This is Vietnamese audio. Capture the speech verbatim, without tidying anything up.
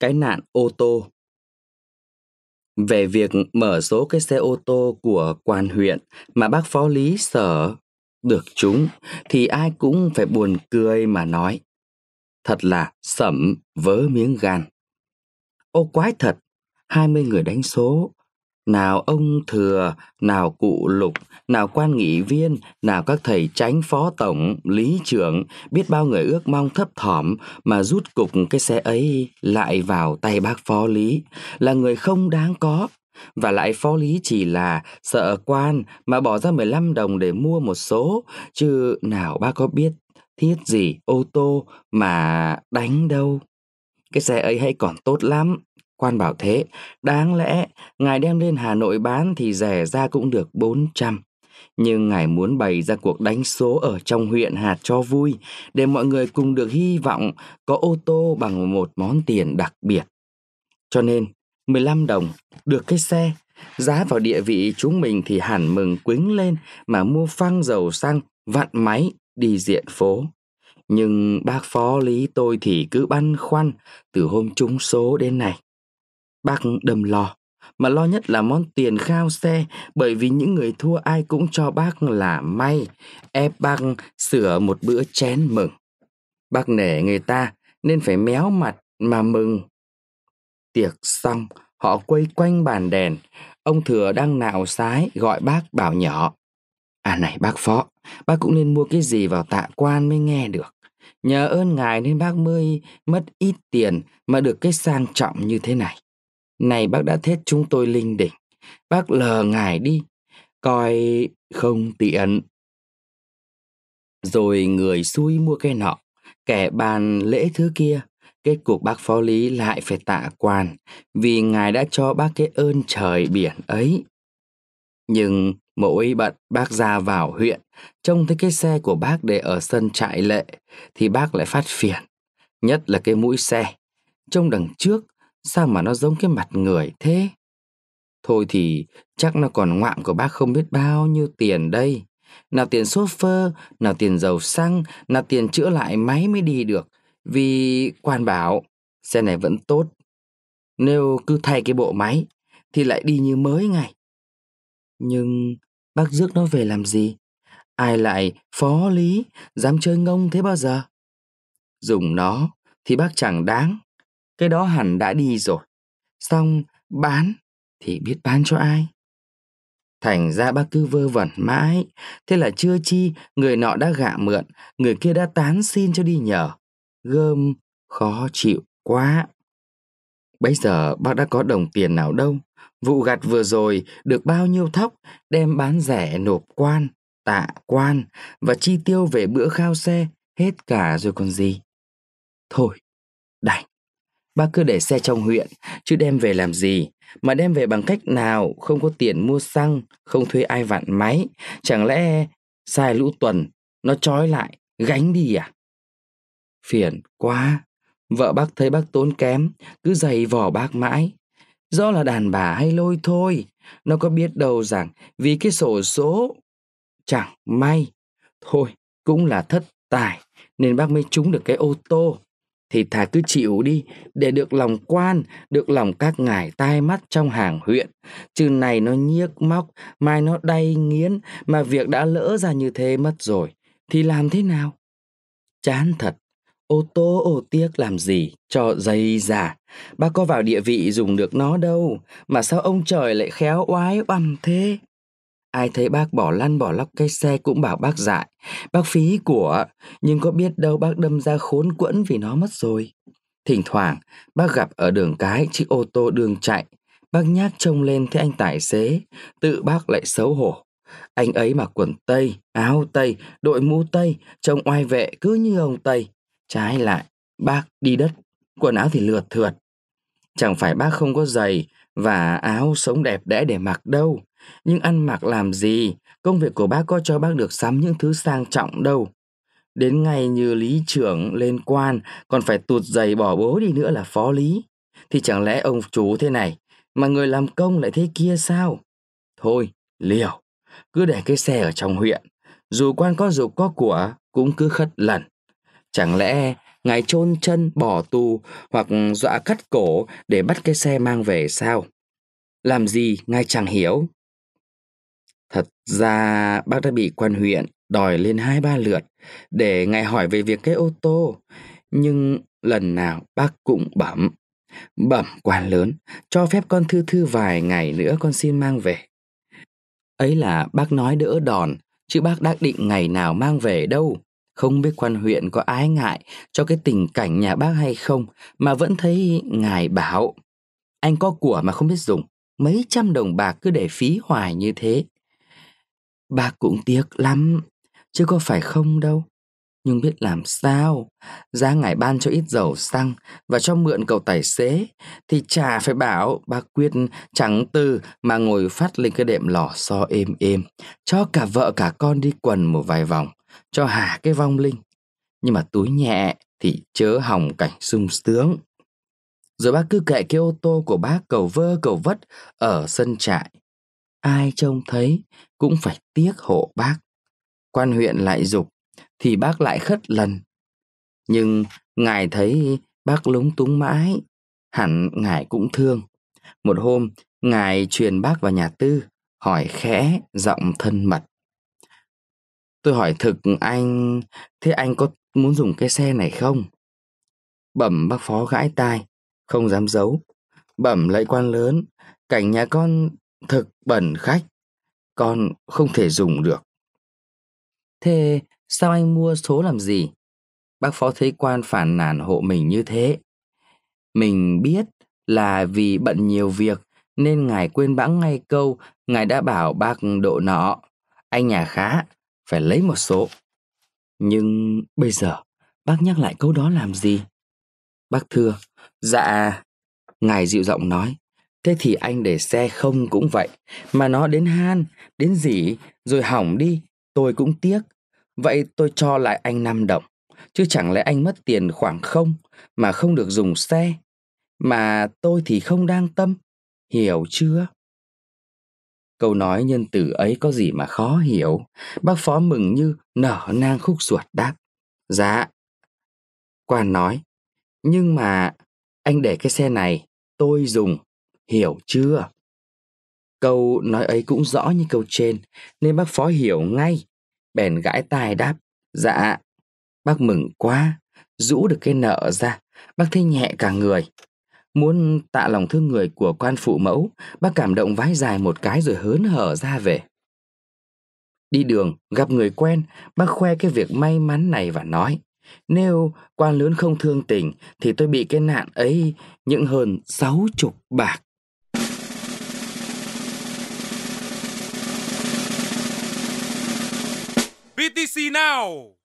Cái nạn ô tô. Về việc mở số cái xe ô tô của quan huyện mà bác phó lý sở được trúng thì ai cũng phải buồn cười mà nói. Thật là sẩm vớ miếng gan. Ô quái thật, hai mươi người đánh số. Nào ông thừa, nào cụ Lục, nào quan nghị viên, nào các thầy chánh phó tổng, lý trưởng, biết bao người ước mong thấp thỏm mà rút cục cái xe ấy lại vào tay bác phó lý, là người không đáng có. Và lại phó lý chỉ là sợ quan mà bỏ ra mười lăm đồng để mua một số, chứ nào bác có biết thiết gì ô tô mà đánh đâu. Cái xe ấy hay còn tốt lắm. Quan bảo thế, đáng lẽ ngài đem lên Hà Nội bán thì rẻ ra cũng được bốn trăm. Nhưng ngài muốn bày ra cuộc đánh số ở trong huyện hạt cho vui, để mọi người cùng được hy vọng có ô tô bằng một món tiền đặc biệt. Cho nên mười lăm đồng được cái xe, giá vào địa vị chúng mình thì hẳn mừng quính lên mà mua phăng dầu xăng, vặn máy đi diện phố. Nhưng bác phó lý tôi thì cứ băn khoăn từ hôm trúng số đến nay. Bác đâm lo, mà lo nhất là món tiền khao xe, bởi vì những người thua ai cũng cho bác là may, ép bác sửa một bữa chén mừng. Bác nể người ta nên phải méo mặt mà mừng. Tiệc xong, họ quây quanh bàn đèn. Ông thừa đang nạo sái gọi bác bảo nhỏ. À này bác phó, bác cũng nên mua cái gì vào tạ quan mới nghe được. Nhờ ơn ngài nên bác mới mất ít tiền mà được cái sang trọng như thế này. Này bác đã thết chúng tôi linh đỉnh, bác lờ ngài đi, coi không tiện. Rồi người xui mua cái nọ, kẻ bàn lễ thứ kia. Kết cục bác phó lý lại phải tạ quan, vì ngài đã cho bác cái ơn trời biển ấy. Nhưng mỗi bận bác ra vào huyện, trông thấy cái xe của bác để ở sân trại lệ, thì bác lại phát phiền. Nhất là cái mũi xe, trông đằng trước, sao mà nó giống cái mặt người thế? Thôi thì chắc nó còn ngoạm của bác không biết bao nhiêu tiền đây. Nào tiền chauffeur, nào tiền dầu xăng, nào tiền chữa lại máy mới đi được. Vì quan bảo xe này vẫn tốt, nếu cứ thay cái bộ máy thì lại đi như mới ngay. Nhưng bác rước nó về làm gì? Ai lại phó lý dám chơi ngông thế bao giờ? Dùng nó thì bác chẳng đáng, cái đó hẳn đã đi rồi. Xong bán thì biết bán cho ai? Thành ra bác cứ vơ vẩn mãi. Thế là chưa chi người nọ đã gạ mượn, người kia đã tán xin cho đi nhờ. Gơm khó chịu quá. Bây giờ bác đã có đồng tiền nào đâu. Vụ gặt vừa rồi được bao nhiêu thóc đem bán rẻ nộp quan, tạ quan và chi tiêu về bữa khao xe hết cả rồi còn gì. Thôi đành, bác cứ để xe trong huyện, chứ đem về làm gì? Mà đem về bằng cách nào? Không có tiền mua xăng, không thuê ai vặn máy. Chẳng lẽ sai lũ tuần nó trói lại gánh đi à? Phiền quá. Vợ bác thấy bác tốn kém, cứ giày vò bác mãi. Rõ là đàn bà hay lôi thôi. Nó có biết đâu rằng vì cái sổ số chẳng may, thôi cũng là thất tài nên bác mới trúng được cái ô tô. Thì thà cứ chịu đi, để được lòng quan, được lòng các ngài tai mắt trong hàng huyện. Chứ này nó nhiếc móc, mai nó đay nghiến, mà việc đã lỡ ra như thế mất rồi thì làm thế nào? Chán thật. Ô tô ô tiếc làm gì cho dây dà. Bác có vào địa vị dùng được nó đâu, mà sao ông trời lại khéo oái oăm thế? Ai thấy bác bỏ lăn bỏ lóc cái xe cũng bảo bác dại, bác phí của, nhưng có biết đâu bác đâm ra khốn quẫn vì nó mất rồi. Thỉnh thoảng bác gặp ở đường cái chiếc ô tô đường chạy, bác nhác trông lên thấy anh tài xế, tự bác lại xấu hổ. Anh ấy mặc quần tây, áo tây, đội mũ tây, trông oai vệ cứ như ông Tây. Trái lại, bác đi đất, quần áo thì lượt thượt. Chẳng phải bác không có giày và áo sống đẹp đẽ để mặc đâu, nhưng ăn mặc làm gì, công việc của bác có cho bác được sắm những thứ sang trọng đâu. Đến ngày như lý trưởng lên quan còn phải tụt giày bỏ bố đi nữa là phó lý. Thì chẳng lẽ ông chú thế này mà người làm công lại thế kia sao? Thôi, liều, cứ để cái xe ở trong huyện, dù quan có dục có của cũng cứ khất lần. Chẳng lẽ ngài chôn chân bỏ tù hoặc dọa cắt cổ để bắt cái xe mang về sao? Làm gì ngài chẳng hiểu? Thật ra bác đã bị quan huyện đòi lên hai ba lượt để ngài hỏi về việc cái ô tô. Nhưng lần nào bác cũng bẩm, bẩm quan lớn, cho phép con thư thư vài ngày nữa con xin mang về. Ấy là bác nói đỡ đòn, chứ bác đã định ngày nào mang về đâu. Không biết quan huyện có ái ngại cho cái tình cảnh nhà bác hay không, mà vẫn thấy ngài bảo anh có của mà không biết dùng, mấy trăm đồng bạc cứ để phí hoài như thế. Bác cũng tiếc lắm, chứ có phải không đâu. Nhưng biết làm sao, giá ngài ban cho ít dầu xăng và cho mượn cậu tài xế thì chả phải bảo bác quyết chẳng từ mà ngồi phát lên cái đệm lò xo êm êm, cho cả vợ cả con đi quần một vài vòng, cho hả cái vong linh. Nhưng mà túi nhẹ thì chớ hỏng cảnh sung sướng. Rồi bác cứ kệ cái ô tô của bác cầu vơ cầu vất ở sân trại. Ai trông thấy cũng phải tiếc hộ bác. Quan huyện lại giục thì bác lại khất lần. Nhưng ngài thấy bác lúng túng mãi, hẳn ngài cũng thương. Một hôm, ngài truyền bác vào nhà Tư, hỏi khẽ giọng thân mật: Tôi hỏi thực anh, thế anh có muốn dùng cái xe này không? Bẩm bác phó gãi tai, không dám giấu. Bẩm lạy quan lớn, cảnh nhà con thực bẩn khách, con không thể dùng được. Thế sao anh mua số làm gì? Bác phó thấy quan phản nàn hộ mình như thế. Mình biết là vì bận nhiều việc nên ngài quên bẵng ngay câu ngài đã bảo bác độ nọ: anh nhà khá, phải lấy một số. Nhưng bây giờ bác nhắc lại câu đó làm gì? Bác thưa: Dạ. Ngài dịu giọng nói: Thế thì anh để xe không cũng vậy, mà nó đến han, đến rỉ rồi hỏng đi, tôi cũng tiếc. Vậy tôi cho lại anh năm đồng, chứ chẳng lẽ anh mất tiền khoảng không mà không được dùng xe. Mà tôi thì không đang tâm, hiểu chưa? Câu nói nhân từ ấy có gì mà khó hiểu. Bác phó mừng như nở nang khúc ruột đáp: Dạ. Quan nói: Nhưng mà anh để cái xe này tôi dùng, hiểu chưa? Câu nói ấy cũng rõ như câu trên, nên bác phó hiểu ngay. Bèn gãi tai đáp: Dạ. Bác mừng quá, rũ được cái nợ ra, bác thấy nhẹ cả người. Muốn tạ lòng thương người của quan phụ mẫu, bác cảm động vái dài một cái rồi hớn hở ra về. Đi đường gặp người quen, bác khoe cái việc may mắn này và nói: Nếu quan lớn không thương tình thì tôi bị cái nạn ấy những hơn sáu chục bạc. bê tê xê Now.